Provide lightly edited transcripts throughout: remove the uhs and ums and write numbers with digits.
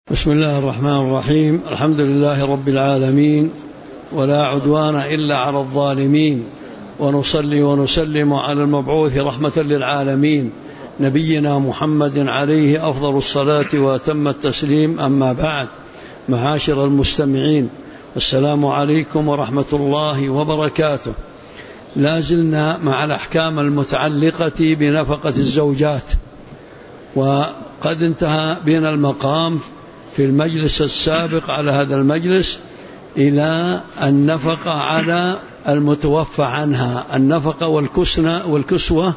بسم الله الرحمن الرحيم. الحمد لله رب العالمين، ولا عدوان إلا على الظالمين، ونصلي ونسلم على المبعوث رحمة للعالمين نبينا محمد عليه أفضل الصلاة وأتم التسليم. أما بعد، معاشر المستمعين، السلام عليكم ورحمة الله وبركاته. لا زلنا مع الأحكام المتعلقة بنفقة الزوجات، وقد انتهى بنا المقام في المجلس السابق على هذا المجلس إلى النفقة على المتوفى عنها، النفقة والكسوة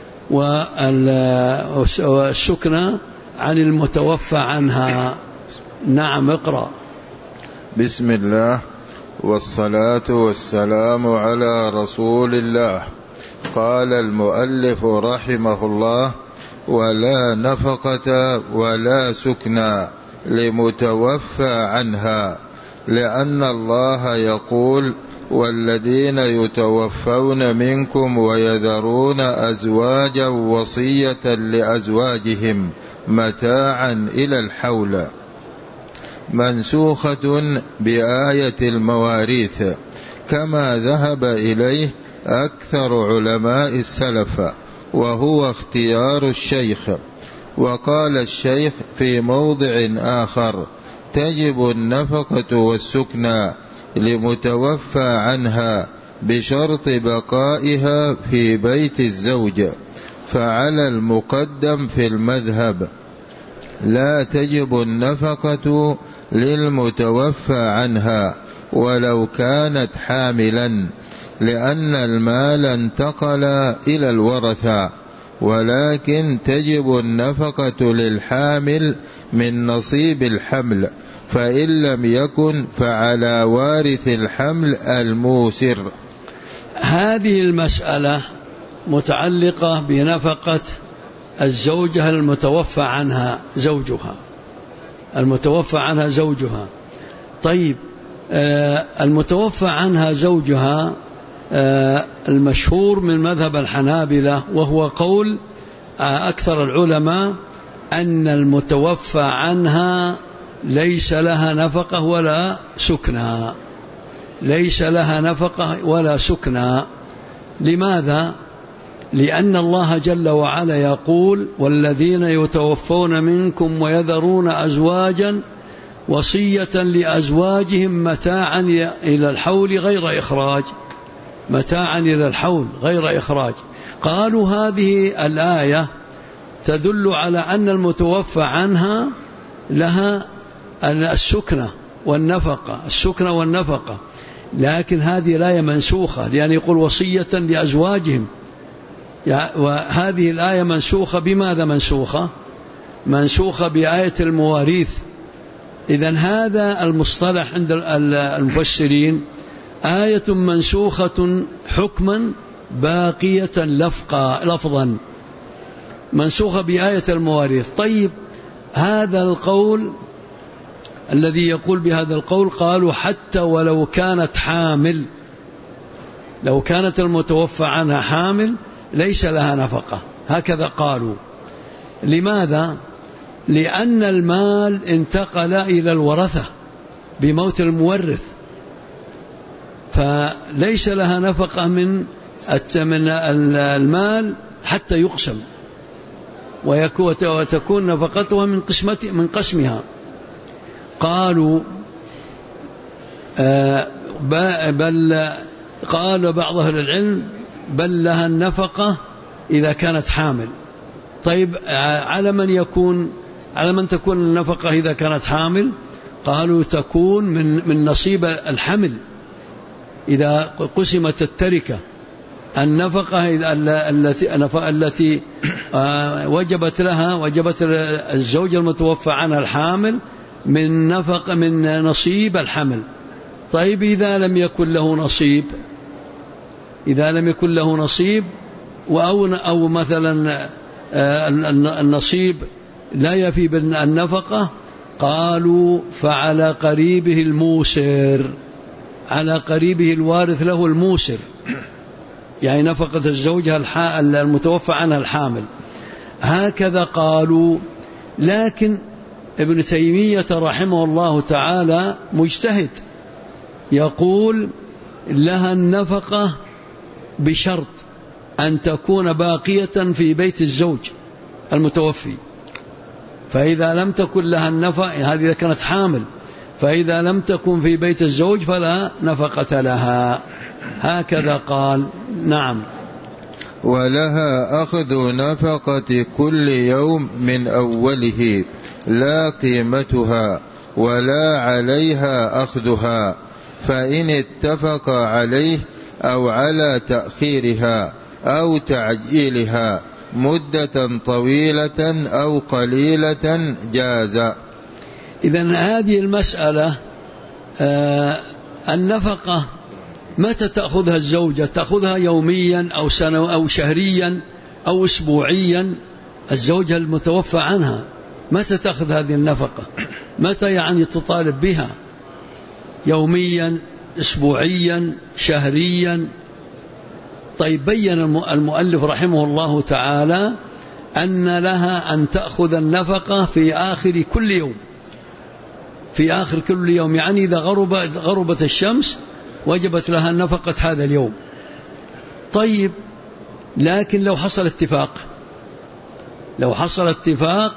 والسكنى عن المتوفى عنها. نعم، اقرأ. بسم الله والصلاة والسلام على رسول الله. قال المؤلف رحمه الله: ولا نفقة ولا سكنى لمتوفى عنها، لأن الله يقول: والذين يتوفون منكم ويذرون أزواجا وصية لأزواجهم متاعا إلى الحول، منسوخة بآية المواريث، كما ذهب إليه أكثر علماء السلف، وهو اختيار الشيخ. وقال الشيخ في موضع آخر: تجب النفقة والسكنى لمتوفى عنها بشرط بقائها في بيت الزوج، فعلى المقدم في المذهب لا تجب النفقة للمتوفى عنها ولو كانت حاملا، لأن المال انتقل إلى الورثة، ولكن تجب النفقة للحامل من نصيب الحمل، فإن لم يكن فعلى وارث الحمل الموسر. هذه المسألة متعلقة بنفقة الزوجة المتوفى عنها زوجها، المتوفى عنها زوجها. طيب، المتوفى عنها زوجها، المشهور من مذهب الحنابلة وهو قول أكثر العلماء أن المتوفى عنها ليس لها نفقة ولا سكنى، ليس لها نفقة ولا سكنى. لماذا؟ لأن الله جل وعلا يقول: والذين يتوفون منكم ويذرون أزواجا وصية لأزواجهم متاعا إلى الحول غير إخراج، متاعا إلى الحول غير إخراج. قالوا هذه الآية تدل على أن المتوفى عنها لها السكنة والنفقة، السكنة والنفقة، لكن هذه الآية منسوخة، لأن يقول وصية لأزواجهم، وهذه الآية منسوخة. بماذا منسوخة؟ منسوخة بآية المواريث. إذن هذا المصطلح عند المفسرين: آية منسوخة حكما باقية لفظا، منسوخة بآية المواريث. طيب، هذا القول الذي يقول بهذا القول قالوا حتى ولو كانت حامل، لو كانت المتوفى عنها حامل ليس لها نفقة، هكذا قالوا. لماذا؟ لأن المال انتقل إلى الورثة بموت المورث، فليس لها نفقة من المال حتى يقسم، وتكون نفقتها من قسمها. قالوا بل قال بعض أهل العلم: بل لها النفقة إذا كانت حامل. طيب، على من تكون النفقة إذا كانت حامل؟ قالوا تكون من نصيب الحمل. إذا قسمت التركة، النفقة التي وجبت الزوج المتوفى عنها الحامل من نصيب الحمل. طيب، إذا لم يكن له نصيب أو مثلا النصيب لا يفي بالنفقة، قالوا فعلى قريبه الموسر، على قريبه الوارث له الموسر، يعني نفقة الزوجة المتوفى عنها الحامل. هكذا قالوا. لكن ابن تيمية رحمه الله تعالى مجتهد، يقول لها النفقة بشرط أن تكون باقية في بيت الزوج المتوفي، فإذا لم تكن لها النفقة، هذه إذا كانت حامل، فإذا لم تكن في بيت الزوج فلا نفقة لها، هكذا قال. نعم. ولها أخذ نفقة كل يوم من أوله لا قيمتها ولا عليها أخذها، فإن اتفق عليه أو على تأخيرها أو تعجيلها مدة طويلة أو قليلة جاز. إذن هذه المسألة النفقة متى تأخذها الزوجة؟ تأخذها يوميا أو سنة أو شهريا أو أسبوعيا؟ الزوجة المتوفى عنها متى تأخذ هذه النفقة؟ متى يعني تطالب بها؟ يوميا، أسبوعيا، شهريا؟ طيب بين المؤلف رحمه الله تعالى أن لها أن تأخذ النفقة في آخر كل يوم، في آخر كل يوم، يعني إذا غربت الشمس وجبت لها نفقة هذا اليوم. طيب لكن لو حصل اتفاق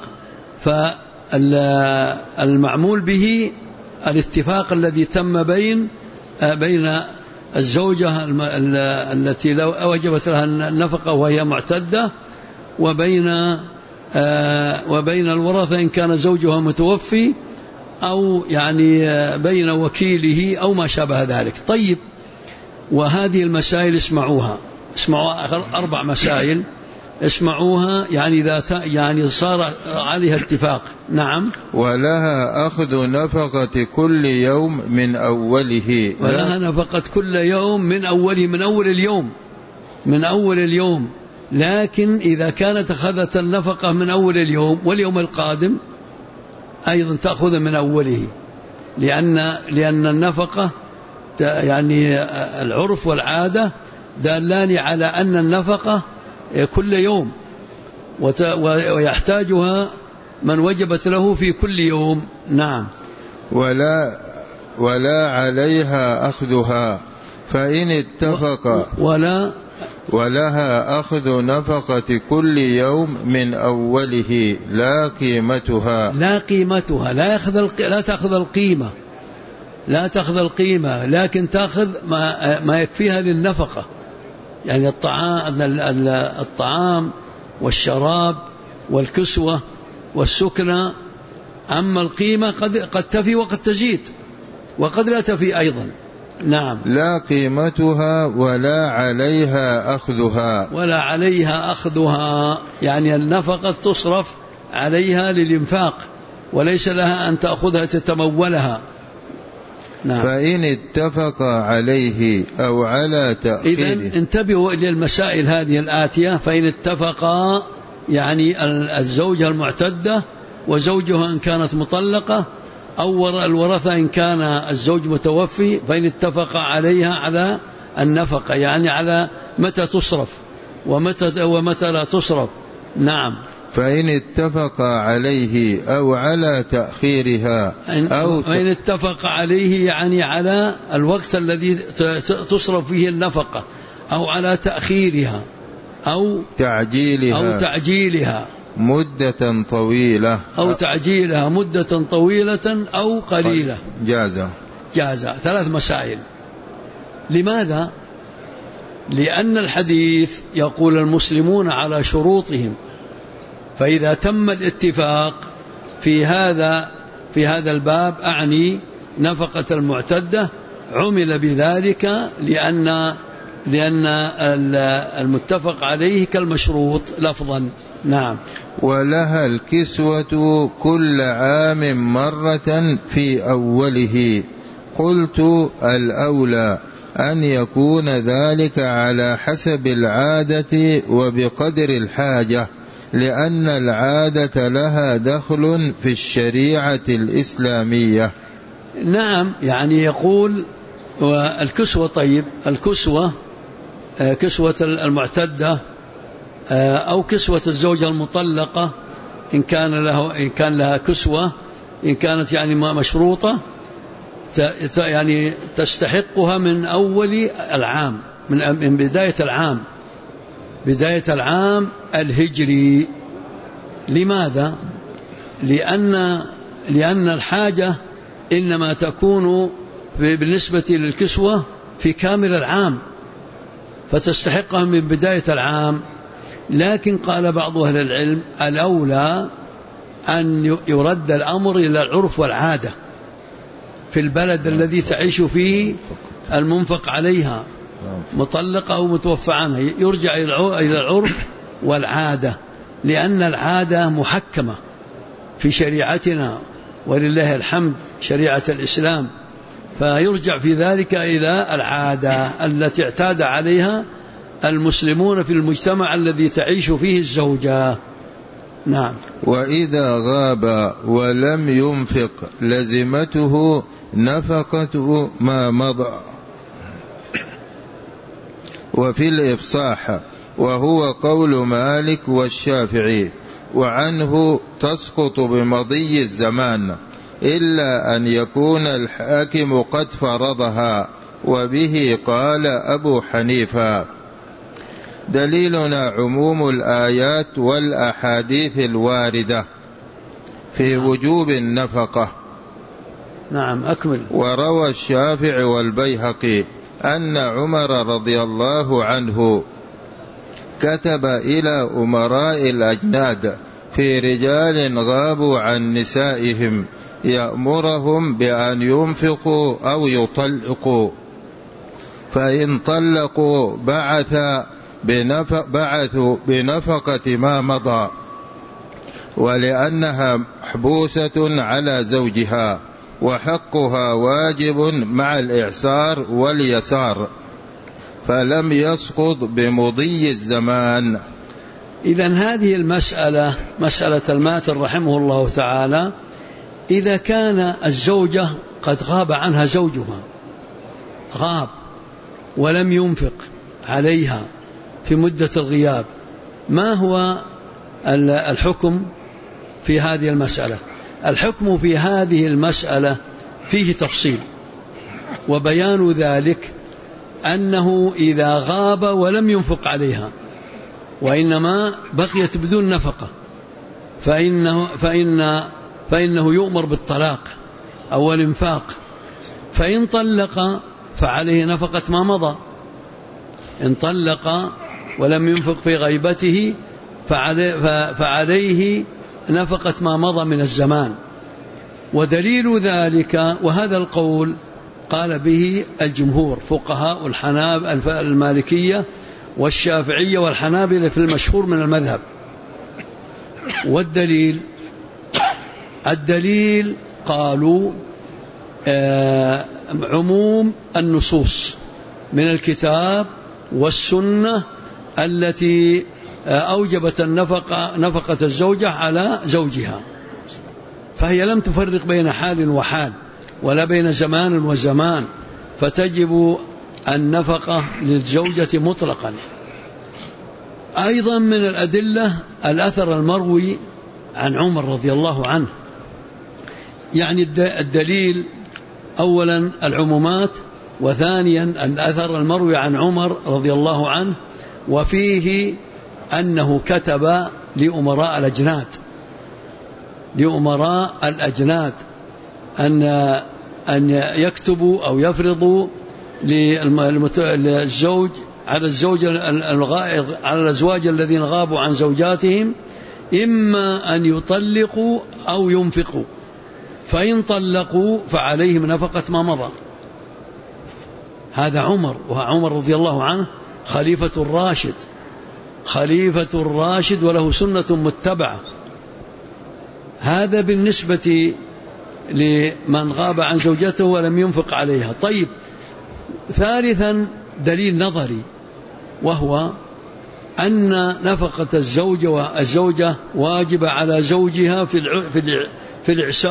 فالمعمول به الاتفاق الذي تم بين الزوجة التي لو وجبت لها النفقة وهي معتدة وبين الورثة إن كان زوجها متوفي، أو يعني بين وكيله أو ما شابه ذلك. طيب، وهذه المسائل اسمعوها 4 مسائل اسمعوها، يعني إذا يعني صار عليها اتفاق. نعم. ولها أخذ نفقة كل يوم من أوله، ولها نفقة كل يوم من أوله، من أول اليوم، لكن إذا كانت أخذت النفقة من أول اليوم واليوم القادم أيضا تأخذ من أوله، لأن النفقة يعني العرف والعادة دالان على أن النفقة كل يوم ويحتاجها من وجبت له في كل يوم. نعم. ولا عليها أخذها، فإن اتفق ولها أخذ نفقة كل يوم من أوله لا قيمتها، لا تأخذ القيمة، لكن تأخذ ما يكفيها للنفقة، يعني الطعام والشراب والكسوة والسكنى. أما القيمة قد تفي وقد تزيد وقد لا تفي أيضا. نعم. لا قيمتها ولا عليها أخذها، يعني النفقة تصرف عليها للإنفاق وليس لها أن تأخذها تتمولها. نعم. فإن اتفق عليه أو على تأخيره. إذن انتبهوا إلى المسائل هذه الآتية. فإن اتفقا يعني الزوجة المعتدة وزوجها إن كانت مطلقة، أو الورثة إن كان الزوج متوفي، فإن اتفق عليها على النفقة، يعني على متى تصرف ومتى لا تصرف. نعم. فإن اتفق عليه أو على تأخيرها فإن اتفق عليه يعني على الوقت الذي تصرف فيه النفقة، أو على تأخيرها أو تعجيلها مدة طويلة، أو تعجيلها مدة طويلة أو قليلة جاز. 3 مسائل. لماذا؟ لأن الحديث يقول المسلمون على شروطهم، فإذا تم الاتفاق في هذا الباب، أعني نفقة المعتدة، عمل بذلك لأن المتفق عليه كالمشروط لفظا. نعم. ولها الكسوة كل عام مرة في أوله. قلت الأولى أن يكون ذلك على حسب العادة وبقدر الحاجة، لأن العادة لها دخل في الشريعة الإسلامية. نعم، يعني يقول والكسوة. طيب الكسوة كسوة المعتدة أو كسوة الزوجة المطلقة إن كان لها كسوة، إن كانت يعني مشروطة يعني تستحقها من أول العام، من بداية العام الهجري. لماذا؟ لأن الحاجة إنما تكون بالنسبة للكسوة في كامل العام، فتستحقها من بداية العام. لكن قال بعض أهل العلم الأولى أن يرد الأمر إلى العرف والعادة في البلد الذي تعيش فيه المنفق عليها، مطلقة أو متوفى عنها، يرجع إلى العرف والعادة، لأن العادة محكمة في شريعتنا ولله الحمد شريعة الإسلام، فيرجع في ذلك إلى العادة التي اعتاد عليها المسلمون في المجتمع الذي تعيش فيه الزوجة. نعم. وإذا غاب ولم ينفق لزمته نفقته ما مضى. وفي الإفصاح وهو قول مالك والشافعي، وعنه تسقط بمضي الزمان إلا أن يكون الحاكم قد فرضها، وبه قال أبو حنيفة. دليلنا عموم الآيات والأحاديث الواردة في وجوب النفقة. نعم أكمل. وروى الشافعي والبيهقي أن عمر رضي الله عنه كتب إلى أمراء الأجناد في رجال غابوا عن نسائهم يأمرهم بأن ينفقوا أو يطلقوا، فإن طلقوا بعثوا بنفقة ما مضى، ولأنها محبوسة على زوجها وحقها واجب مع الإعسار واليسار، فلم يسقط بمضي الزمان. إذن هذه المسألة مسألة الماتر رحمه الله تعالى، إذا كان الزوجة قد غاب عنها زوجها، غاب ولم ينفق عليها في مدة الغياب، ما هو الحكم في هذه المسألة؟ الحكم في هذه المسألة فيه تفصيل، وبيان ذلك أنه إذا غاب ولم ينفق عليها وإنما بقيت بدون نفقة فإنه يؤمر بالطلاق أو الإنفاق. فإن طلق فعليه نفقة ما مضى، إن طلق ولم ينفق في غيبته فعليه نفقة ما مضى من الزمان. ودليل ذلك، وهذا القول قال به الجمهور فقهاء المالكية والشافعية والحنابلة في المشهور من المذهب. الدليل قالوا عموم النصوص من الكتاب والسنة التي أوجبت نفقة الزوجة على زوجها، فهي لم تفرق بين حال وحال ولا بين زمان وزمان، فتجب النفقة للزوجة مطلقا. أيضا من الأدلة الأثر المروي عن عمر رضي الله عنه، يعني الدليل أولا العمومات، وثانيا الأثر المروي عن عمر رضي الله عنه، وفيه أنه كتب لأمراء الأجناد أن يكتبوا أو يفرضوا للزوج على الأزواج الذين غابوا عن زوجاتهم إما أن يطلقوا أو ينفقوا، فإن طلقوا فعليهم نفقة ما مضى. هذا عمر رضي الله عنه خليفة الراشد وله سنة متبعة. هذا بالنسبة لمن غاب عن زوجته ولم ينفق عليها. طيب، ثالثا دليل نظري، وهو أن نفقة الزوجة واجبة على زوجها في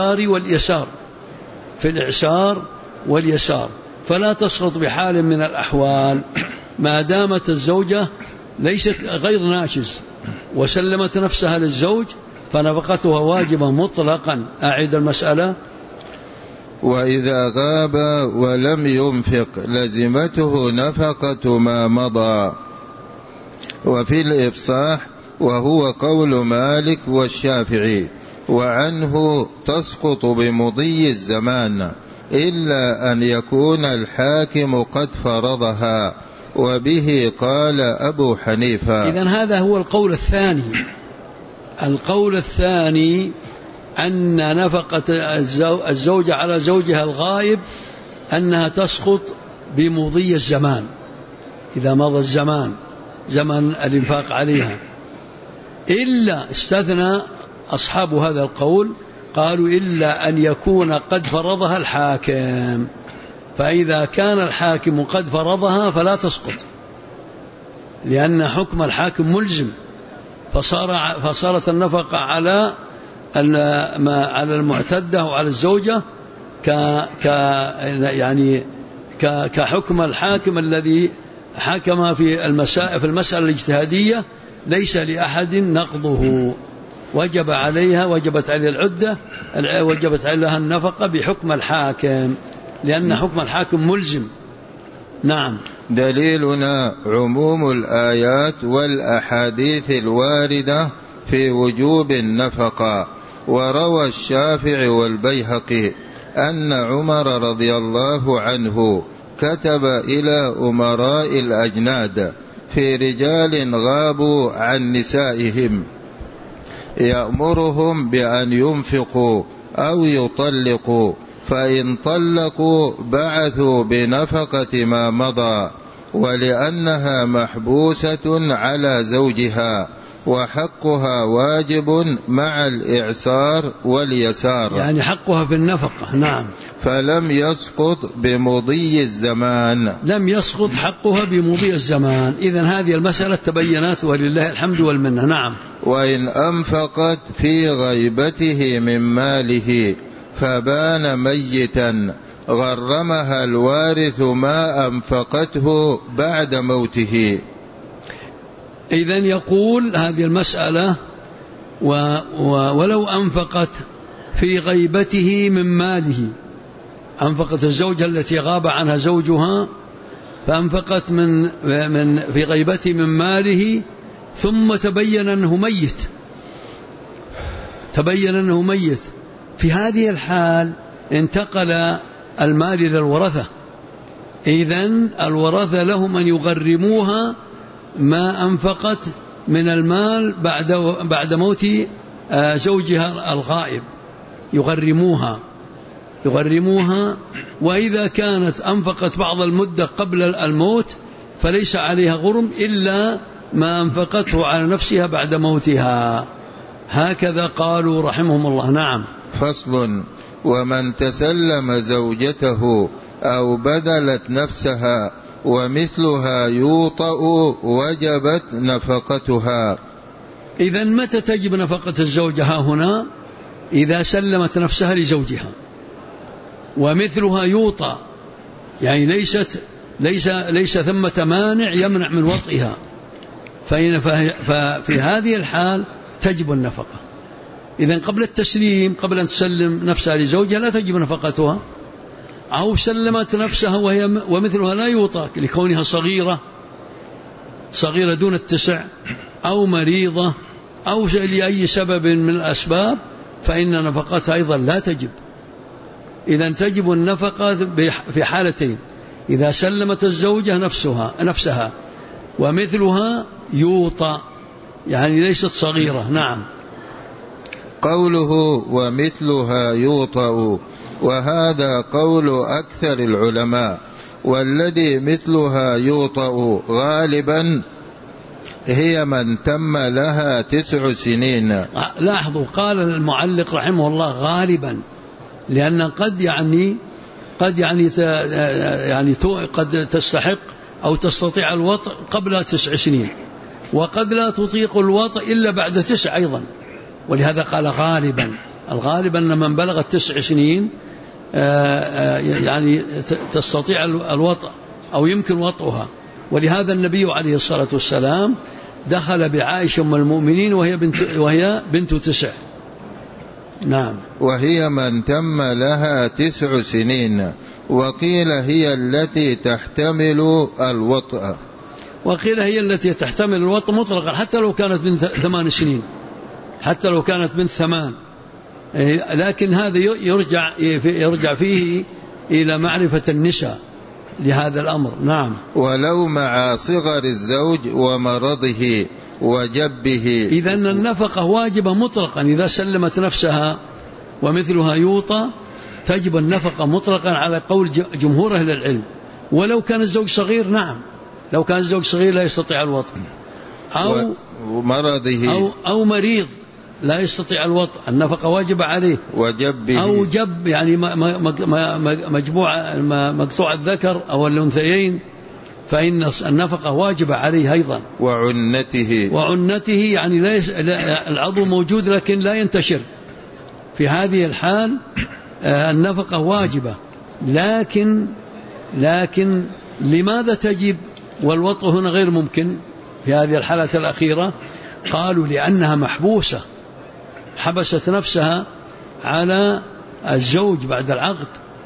الإعسار واليسار، فلا تسقط بحال من الأحوال ما دامت الزوجة ليست غير ناشز وسلمت نفسها للزوج، فنفقتها واجبة مطلقا. أعيد المسألة. وإذا غاب ولم ينفق لزمته نفقة ما مضى. وفي الإفصاح وهو قول مالك والشافعي، وعنه تسقط بمضي الزمان إلا أن يكون الحاكم قد فرضها، وبه قال أبو حنيفة. إذن هذا هو القول الثاني. القول الثاني أن نفقة الزوجة على زوجها الغائب أنها تسقط بمضي الزمان، إذا مضى الزمان زمن الإنفاق عليها، إلا استثنى أصحاب هذا القول قالوا إلا أن يكون قد فرضها الحاكم، فإذا كان الحاكم قد فرضها فلا تسقط، لأن حكم الحاكم ملزم، فصارت النفقة على المعتدة وعلى الزوجة كحكم الحاكم الذي حكم في المسألة الاجتهادية، ليس لأحد نقضه، وجبت عليه العدة، وجبت عليها النفقة بحكم الحاكم، لأن حكم الحاكم ملزم. نعم. دليلنا عموم الآيات والأحاديث الواردة في وجوب النفقة. وروى الشافعي والبيهقي أن عمر رضي الله عنه كتب إلى أمراء الأجناد في رجال غابوا عن نسائهم يأمرهم بأن ينفقوا أو يطلقوا، فإن طلقوا بعثوا بنفقة ما مضى، ولأنها محبوسة على زوجها وحقها واجب مع الإعسار واليسار، يعني حقها في النفقة. نعم. فلم يسقط بمضي الزمان، لم يسقط حقها بمضي الزمان. إذن هذه المسألة تبينت ولله الحمد والمنة. نعم. وإن أنفقت في غيبته من ماله فبان ميتا غرمها الوارث ما أنفقته بعد موته. إذن يقول هذه المسألة ولو أنفقت في غيبته من ماله، أنفقت الزوجة التي غاب عنها زوجها فأنفقت في غيبته من ماله، ثم تبين أنه ميت، في هذه الحال انتقل المال إلى الورثة. إذن الورثة لهم أن يغرموها ما أنفقت من المال بعد موت زوجها الغائب، يغرموها. وإذا كانت أنفقت بعض المدة قبل الموت فليس عليها غرم إلا ما أنفقته على نفسها بعد موتها. هكذا قالوا رحمهم الله. نعم. فصل. ومن تسلم زوجته أو بذلت نفسها ومثلها يوطأ وجبت نفقتها. إذن متى تجب نفقة الزوجة هنا؟ إذا سلمت نفسها لزوجها ومثلها يوطأ، يعني ليس ثمة مانع يمنع من وطئها، ففي هذه الحال تجب النفقة. إذن قبل التسليم، قبل أن تسلم نفسها لزوجها لا تجب نفقتها، أو سلمت نفسها ومثلها لا يوطأ لكونها صغيرة دون 9، أو مريضة، أو لأي سبب من الأسباب، فإن نفقتها أيضا لا تجب. إذن تجب النفقة في حالتين: إذا سلمت الزوجة نفسها ومثلها يوطأ، يعني ليست صغيرة. نعم. قوله ومثلها يوطأ، وهذا قول أكثر العلماء، والذي مثلها يوطأ غالبا هي من تم لها 9 سنين. لاحظوا، قال المعلق رحمه الله غالبا، لأن قد تستحق أو تستطيع الوطء قبل 9 سنين، وقد لا تطيق الوطء إلا بعد 9 أيضا، ولهذا قال غالبا. الغالب أن من بلغت 9 سنين يعني تستطيع الوطء أو يمكن وطئها، ولهذا النبي عليه الصلاة والسلام دخل بعائشة أم المؤمنين وهي بنت 9. نعم. وهي من تم لها 9 سنين، وقيل هي التي تحتمل الوطأ. وقيل هي التي تحتمل الوطأ مطلقا حتى لو كانت بنت 8 سنين، حتى لو كانت بنت 8. لكن هذا يرجع فيه إلى معرفة النساء لهذا الأمر. نعم. ولو مع صغر الزوج ومرضه وجبه. إذن النفقة واجبة مطلقا إذا سلمت نفسها ومثلها يوطى، تجب النفقة مطلقا على قول جمهور أهل العلم. ولو كان الزوج صغير، نعم، لو كان الزوج صغير لا يستطيع الوطء أو مرضه أو مريض لا يستطيع الوطء، النفقة واجبة عليه. وجبه أو جب يعني مقطوع الذكر أو الأنثيين، فإن النفقة واجبة عليه أيضا. وعنته يعني العضو موجود لكن لا ينتشر، في هذه الحال النفقة واجبة. لكن لماذا تجب والوطء هنا غير ممكن في هذه الحالة الأخيرة؟ قالوا لأنها محبوسة، حبست نفسها على الزوج بعد العقد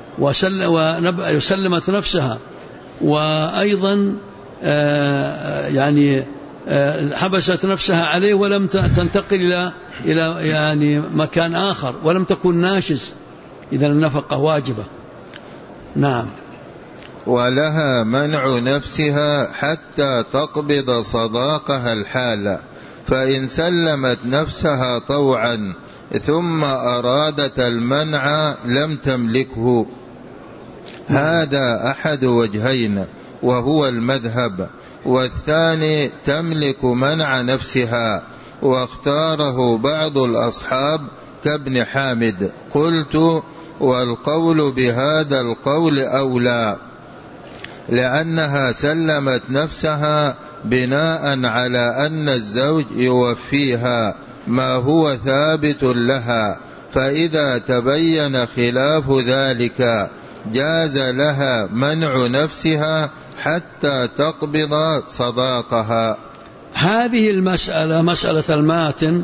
وسلمت نفسها، وأيضا يعني حبست نفسها عليه ولم تنتقل إلى يعني مكان آخر ولم تكن ناشز، إذن النفقة واجبة. نعم. ولها منع نفسها حتى تقبض صداقها الحالة، فإن سلمت نفسها طوعا ثم أرادت المنع لم تملكه. هذا أحد وجهين وهو المذهب، والثاني تملك منع نفسها، واختاره بعض الأصحاب كابن حامد. قلت: والقول بهذا القول أولى، لأنها سلمت نفسها بناء على أن الزوج يوفيها ما هو ثابت لها، فإذا تبين خلاف ذلك جاز لها منع نفسها حتى تقبض صداقها. هذه المسألة مسألة الماتن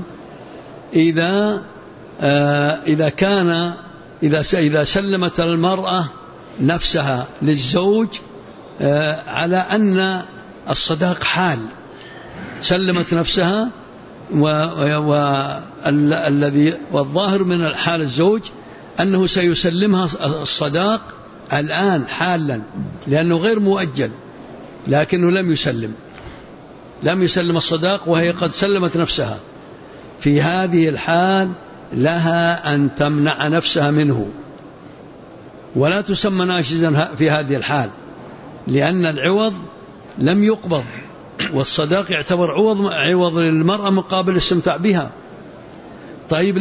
إذا سلمت المرأة نفسها للزوج على أن الصداق حال، سلمت نفسها والظاهر من الحال الزوج أنه سيسلمها الصداق الآن حالا لأنه غير مؤجل، لكنه لم يسلم الصداق وهي قد سلمت نفسها. في هذه الحال لها أن تمنع نفسها منه، ولا تسمى ناشزا في هذه الحال، لأن العوض لم يقبض، والصداق يعتبر عوض للمرأة مقابل الاستمتاع بها. طيب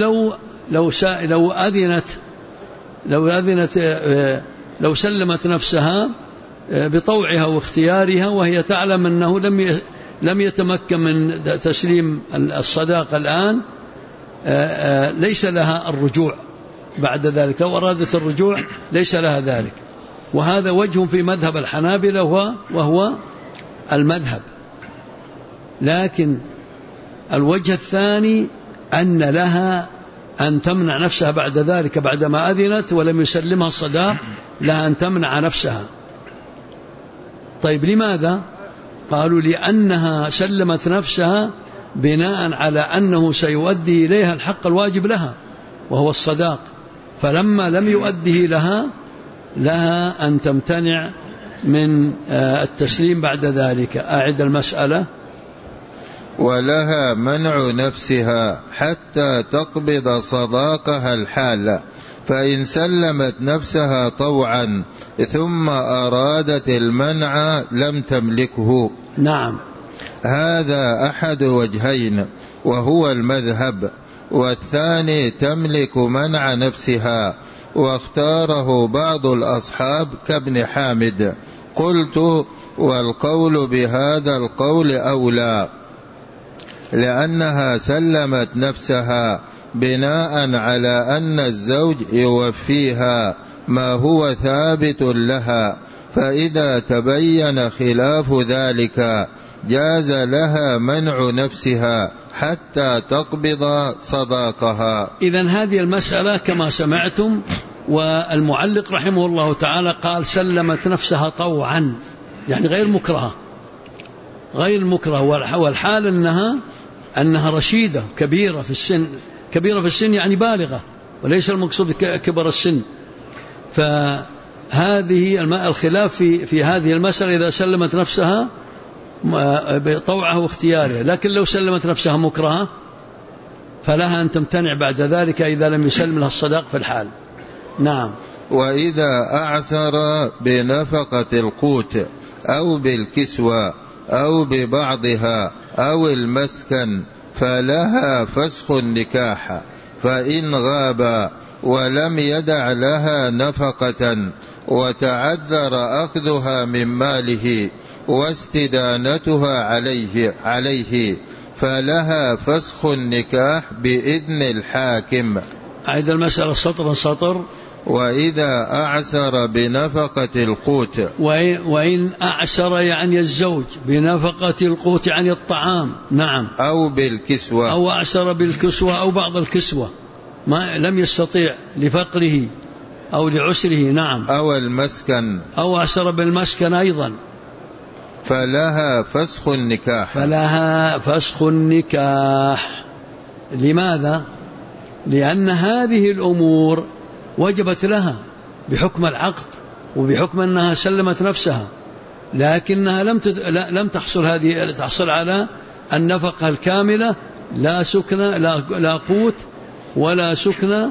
لو سلمت نفسها بطوعها واختيارها وهي تعلم أنه لم يتمكن من تسليم الصداق الآن، ليس لها الرجوع بعد ذلك. لو أرادت الرجوع ليس لها ذلك، وهذا وجه في مذهب الحنابلة وهو المذهب. لكن الوجه الثاني أن لها أن تمنع نفسها بعد ذلك، بعدما أذنت ولم يسلمها الصداق لها أن تمنع نفسها. طيب لماذا؟ قالوا لأنها سلمت نفسها بناء على أنه سيؤدي إليها الحق الواجب لها وهو الصداق، فلما لم يؤديه لها أن تمتنع من التسليم بعد ذلك. أعد المسألة. ولها منع نفسها حتى تقبض صداقها الحالة، فإن سلمت نفسها طوعا ثم أرادت المنع لم تملكه. نعم. هذا أحد وجهين وهو المذهب، والثاني تملك منع نفسها، واختاره بعض الأصحاب كابن حامد. قلت: والقول بهذا القول أولى، لأنها سلمت نفسها بناء على أن الزوج يوفيها ما هو ثابت لها، فإذا تبين خلاف ذلك جاز لها منع نفسها حتى تقبض صداقها. إذن هذه المسألة كما سمعتم، والمعلق رحمه الله تعالى قال سلمت نفسها طوعا، يعني غير مكرهة، غير مكرهة، والحال أنها رشيدة كبيرة في السن، كبيرة في السن يعني بالغة، وليس المقصود كبر السن. فهذه الخلاف في هذه المسألة إذا سلمت نفسها بطوعها واختيارها، لكن لو سلمت نفسها مكرهة فلها أن تمتنع بعد ذلك إذا لم يسلم لها الصداق في الحال. نعم. وإذا أعسر بنفقة القوت أو بالكسوة أو ببعضها أو المسكن فلها فسخ النكاح، فإن غاب ولم يدع لها نفقة وتعذر أخذها من ماله واستدانتها عليه فلها فسخ النكاح بإذن الحاكم. أعيد المسألة سطر. وإذا أعسر بنفقة القوت، وإن أعسر يعني الزوج بنفقة القوت يعني الطعام، نعم، أو بالكسوة، أو أعسر بالكسوة أو بعض الكسوة ما لم يستطيع لفقره أو لعسره، نعم، أو المسكن، أو أعسر بالمسكن أيضا، فلها فسخ النكاح. فلها فسخ النكاح. لماذا؟ لأن هذه الأمور وجبت لها بحكم العقد وبحكم أنها سلمت نفسها، لكنها لم تحصل على النفقة الكاملة، لا سكن لا قوت ولا سكن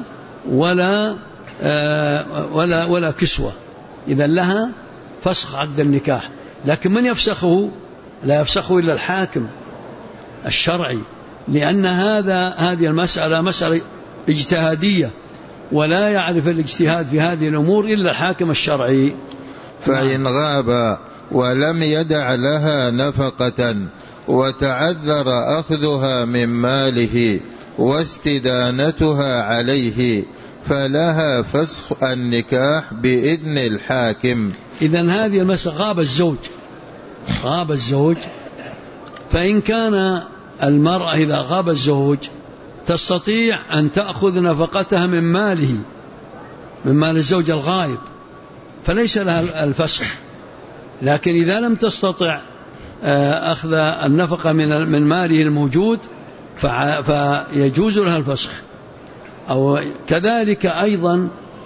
ولا كسوة، إذا لها فسخ عقد النكاح. لكن من يفسخه؟ لا يفسخه إلا الحاكم الشرعي، لأن هذه المسألة مسألة اجتهادية، ولا يعرف الاجتهاد في هذه الأمور إلا الحاكم الشرعي. فإن غاب ولم يدع لها نفقة وتعذر أخذها من ماله واستدانتها عليه فلها فسخ النكاح بإذن الحاكم. إذن هذه المسألة غاب الزوج، فإن كان المرأة إذا غاب الزوج تستطيع أن تأخذ نفقتها من مال الزوج الغائب، فليس لها الفسخ. لكن إذا لم تستطع أخذ النفقة من ماله الموجود فيجوز لها الفسخ. أو كذلك أيضا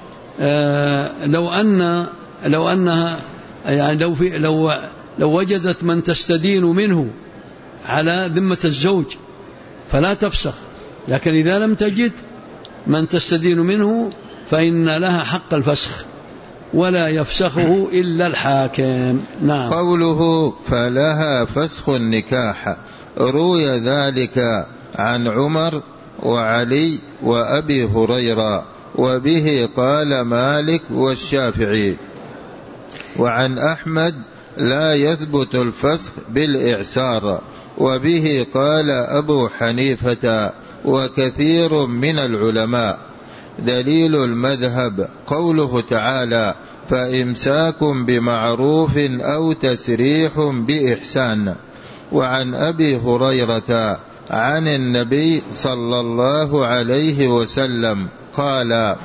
لو أنها يعني لو وجدت من تستدين منه على ذمة الزوج فلا تفسخ، لكن إذا لم تجد من تستدين منه فإن لها حق الفسخ ولا يفسخه إلا الحاكم. نعم. قوله فلها فسخ النكاح روي ذلك عن عمر وعلي وأبي هريرة، وبه قال مالك والشافعي. وعن أحمد لا يثبت الفسخ بالإعسار، وبه قال أبو حنيفة وكثير من العلماء. دليل المذهب قوله تعالى فإمساك بمعروف أو تسريح بإحسان. وعن أبي هريرة عن النبي صلى الله عليه وسلم قال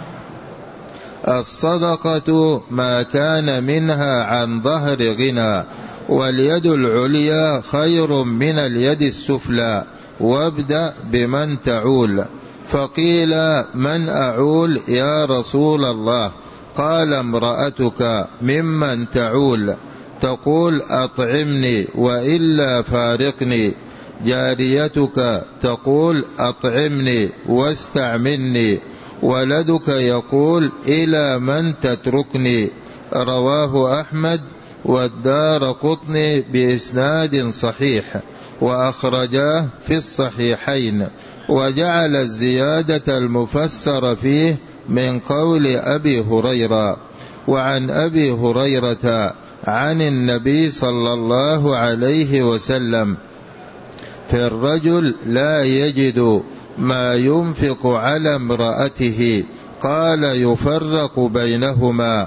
الصدقة ما كان منها عن ظهر غنى، واليد العليا خير من اليد السفلى، وابدأ بمن تعول. فقيل من أعول يا رسول الله؟ قال امرأتك ممن تعول؟ تقول أطعمني وإلا فارقني. جاريتك تقول أطعمني واستعملني. ولدك يقول إلى من تتركني. رواه أحمد والدارقطني بإسناد صحيح، وأخرجاه في الصحيحين، وجعل الزيادة المفسر فيه من قول أبي هريرة. وعن أبي هريرة عن النبي صلى الله عليه وسلم في الرجل لا يجد ما ينفق على امرأته قال يفرق بينهما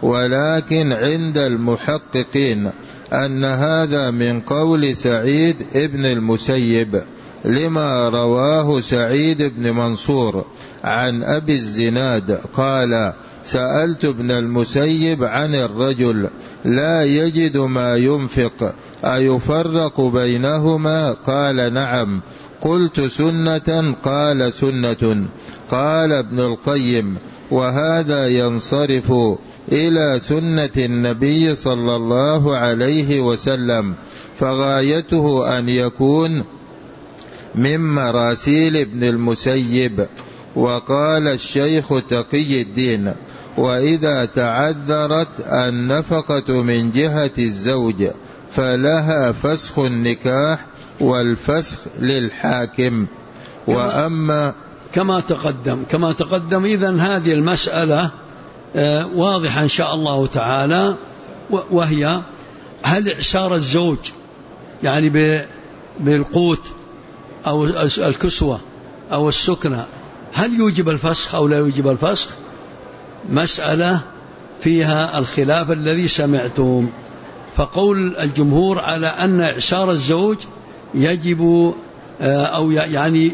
ولكن عند المحققين أن هذا من قول سعيد ابن المسيب، لما رواه سعيد بن منصور عن أبي الزناد قال: سألت ابن المسيب عن الرجل لا يجد ما ينفق أيفرق بينهما؟ قال: نعم. قلت: سنة؟ قال: سنة. قال ابن القيم: وهذا ينصرف إلى سنة النبي صلى الله عليه وسلم، فغايته أن يكون من مراسيل ابن المسيب. وقال الشيخ تقي الدين: وإذا تعذرت النفقة من جهة الزوج فلها فسخ النكاح، والفسخ للحاكم. وأما كما تقدم إذن هذه المسألة واضحة إن شاء الله تعالى، وهي: هل إعسار الزوج يعني بالقوت أو الكسوة أو السكنة هل يوجب الفسخ أو لا يوجب الفسخ؟ مسألة فيها الخلاف الذي سمعتم. فقول الجمهور على أن إعسار الزوج يجب أو يعني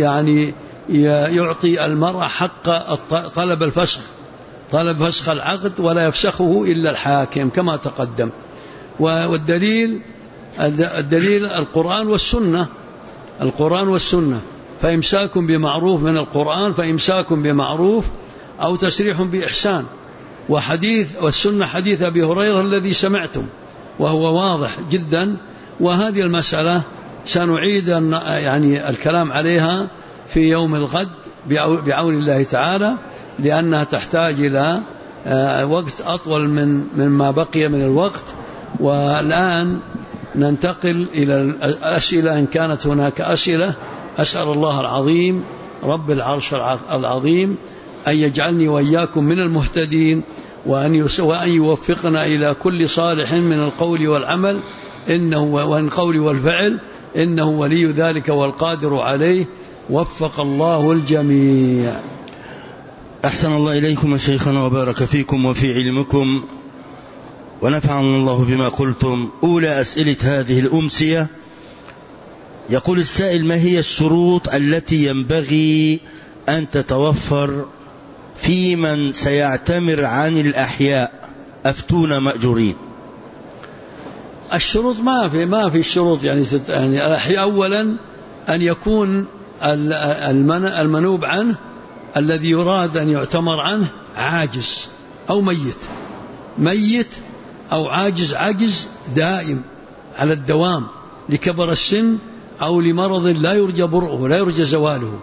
يعطي المرأة حق طلب الفسخ، طلب فسخ العقد، ولا يفسخه إلا الحاكم كما تقدم. والدليل القرآن والسنة، فإمساك بمعروف من القرآن، فإمساك بمعروف أو تسريح بإحسان. والسنة حديث أبي هريرة الذي سمعتم وهو واضح جدا. وهذه المسألة سنعيد يعني الكلام عليها في يوم الغد بعون الله تعالى، لأنها تحتاج إلى وقت أطول مما بقي من الوقت. والآن ننتقل إلى الأسئلة إن كانت هناك أسئلة. أسأل الله العظيم رب العرش العظيم أن يجعلني وإياكم من المهتدين، وأن يوفقنا إلى كل صالح من القول والعمل وأن القول والفعل، إنه ولي ذلك والقادر عليه. وفق الله الجميع. أحسن الله إليكم شيخنا وبارك فيكم وفي علمكم، ونفعنا الله بما قلتم. أولى أسئلة هذه الأمسية: يقول السائل: ما هي الشروط التي ينبغي أن تتوفر في من سيعتمر عن الأحياء؟ أفتونا مأجورين. الشروط ما في الشروط يعني الأحياء أولا أن يكون المنوب عنه الذي يراد أن يعتمر عنه عاجز أو ميت أو عاجز دائم على الدوام لكبر السن أو لمرض لا يرجى برؤه لا يرجى زواله.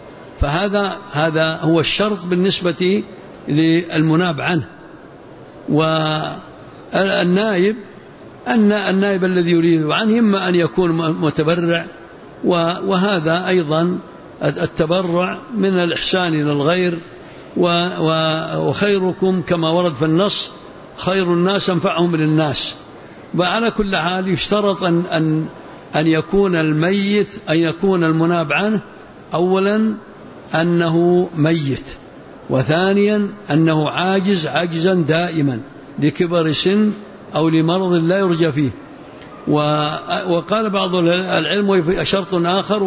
فهذا هو الشرط بالنسبة للمناب عنه. والنائب النائب الذي يريد عنه إما أن يكون متبرع، وهذا أيضا التبرع من الإحسان إلى الغير، وخيركم كما ورد في النص خير الناس أنفعهم للناس. وعلى كل حال يشترط أن يكون الميت، أن يكون المناب عنه أولا أنه ميت، وثانيا أنه عاجزا دائما لكبر سن أو لمرض لا يرجى فيه. وقال بعض العلم شرط آخر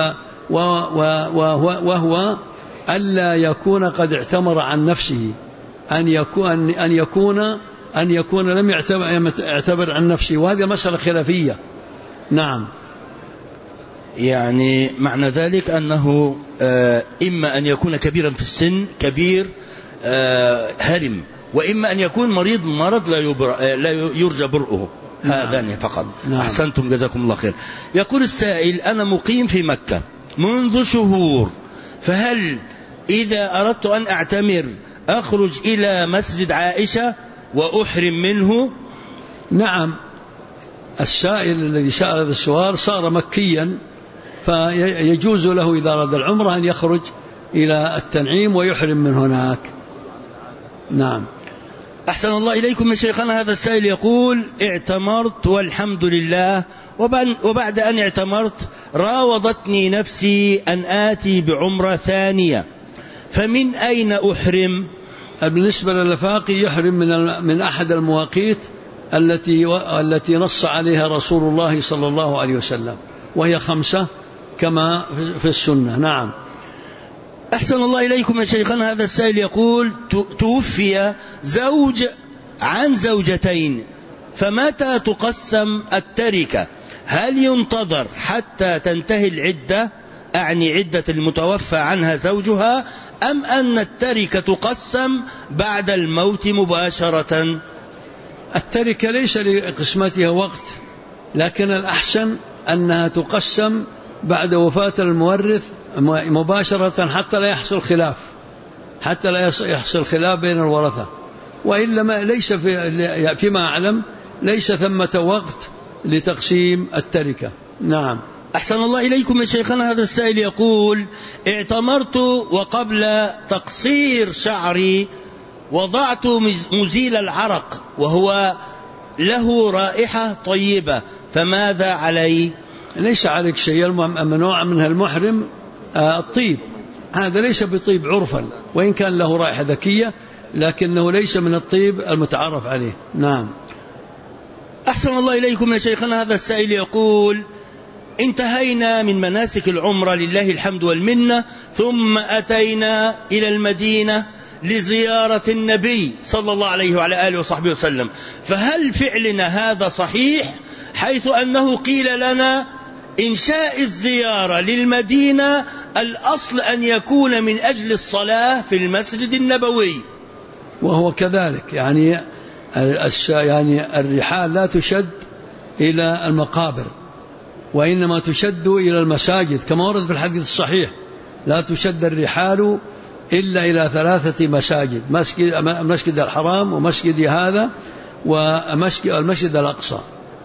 وهو ألا يكون قد اعتمر عن نفسه، أن يكون لم يعتبر عن نفسه، وهذه مسألة خلافية. نعم. يعني معنى ذلك أنه إما أن يكون كبيرا في السن، كبير هرم، وإما أن يكون مرض لا يرجى برؤه. هذان فقط. نعم. أحسنتم جزاكم الله خير. يقول السائل: أنا مقيم في مكة منذ شهور، فهل إذا أردت أن أعتمر أخرج إلى مسجد عائشة وأحرم منه؟ نعم. السائل الذي سأل هذا السؤال صار مكيا، فيجوز له إذا أراد العمرة أن يخرج إلى التنعيم ويحرم من هناك. نعم. أحسن الله إليكم يا شيخنا. هذا السائل يقول: اعتمرت والحمد لله، وبعد أن اعتمرت راوضتني نفسي أن آتي بعمرة ثانية، فمن أين أحرم؟ بالنسبة للفاقي يحرم من أحد المواقيت التي نص عليها رسول الله صلى الله عليه وسلم، وهي 5 كما في السنة. نعم. أحسن الله إليكم يا شيخنا. هذا السائل يقول: توفي زوج عن زوجتين، فمتى تقسم التركة؟ هل ينتظر حتى تنتهي العدة، أعني عدة المتوفى عنها زوجها، أم أن التركة تقسم بعد الموت مباشرة؟ التركة ليس لقسمتها وقت، لكن الأحسن أنها تقسم بعد وفاة المورث مباشرة حتى لا يحصل خلاف بين الورثة. وإلا ليس فيما أعلم ليس ثمة وقت لتقسيم التركة. نعم. أحسن الله إليكم يا شيخنا. هذا السائل يقول: اعتمرت وقبل تقصير شعري وضعت مزيل العرق وهو له رائحة طيبة، فماذا علي؟ ليس عليك شيء. ممنوع منها المحرم الطيب، هذا ليس بطيب عرفا، وإن كان له رائحة ذكية لكنه ليس من الطيب المتعارف عليه. نعم. أحسن الله إليكم يا شيخنا. هذا السائل يقول: انتهينا من مناسك العمرة لله الحمد والمنة، ثم أتينا إلى المدينة لزيارة النبي صلى الله عليه وعلى آله وصحبه وسلم، فهل فعلنا هذا صحيح، حيث أنه قيل لنا إنشاء الزيارة للمدينة الأصل أن يكون من أجل الصلاة في المسجد النبوي؟ وهو كذلك، يعني الرحال لا تشد إلى المقابر، وإنما تشد إلى المساجد، كما ورد في الحديث الصحيح: لا تشد الرحال إلا إلى 3 مساجد، مسجد الحرام ومسجد هذا والمسجد الأقصى.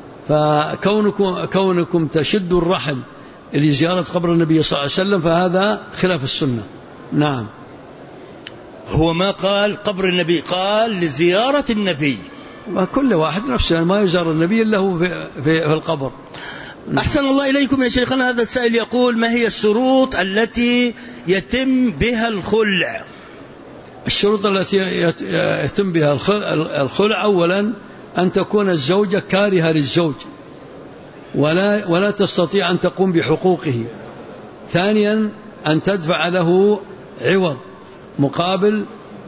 فكونكم تشدوا الرحل لزيارة قبر النبي صلى الله عليه وسلم فهذا خلاف السنة. نعم. هو ما قال قبر النبي، قال لزيارة النبي. وكل واحد نفسه، ما يزار النبي إلا هو في القبر. أحسن الله إليكم يا شيخنا. هذا السائل يقول: ما هي الشروط التي يتم بها الخلع؟ الشروط التي يتم بها الخلع: أولا أن تكون الزوجة كارهة للزوج ولا تستطيع أن تقوم بحقوقه. ثانيا أن تدفع له عوض مقابل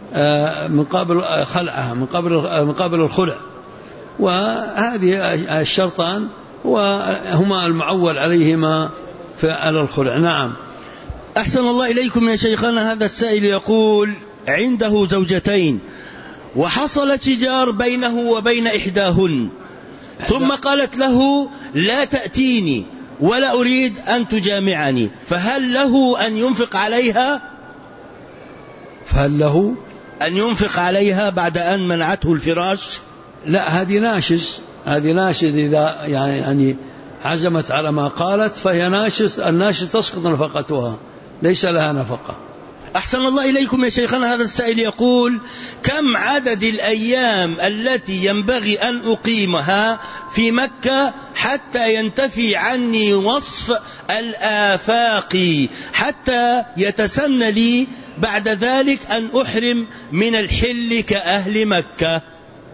خلعها، مقابل الخلع. وهذه الشرطان وهما المعول عليهما على الخلع. نعم. أحسن الله إليكم يا شيخنا. هذا السائل يقول: عنده زوجتين وحصل شجار بينه وبين إحداهن، ثم قالت له: لا تأتيني ولا أريد أن تجامعني، فهل له أن ينفق عليها؟ فهل له أن ينفق عليها بعد أن منعته الفراش؟ لا، هذه ناشز إذا يعني عزمت على ما قالت فهي الناشز تسقط نفقتها، ليس لها نفقة. أحسن الله إليكم يا شيخنا. هذا السائل يقول: كم عدد الأيام التي ينبغي أن أقيمها في مكة حتى ينتفي عني وصف الآفاق، حتى يتسن لي بعد ذلك أن أحرم من الحل كأهل مكة؟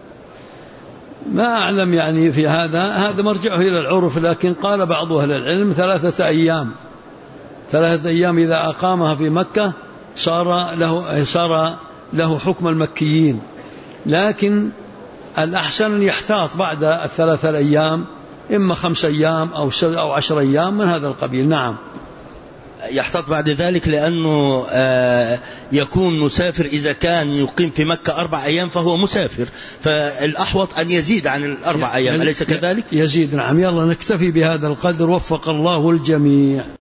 ما أعلم يعني في هذا مرجعه إلى العرف، لكن قال بعض أهل العلم 3 أيام. 3 أيام إذا أقامها في مكة صار له حكم المكيين، لكن الأحسن أن يحتاط بعد 3 أيام، إما 5 أيام أو 10 أيام من هذا القبيل. نعم. يحتاط بعد ذلك لأنه يكون مسافر، إذا كان يقيم في مكة 4 أيام فهو مسافر، فالأحوط أن يزيد عن 4 أيام، أليس كذلك؟ يزيد. نعم. يلا نكتفي بهذا القدر، وفق الله الجميع.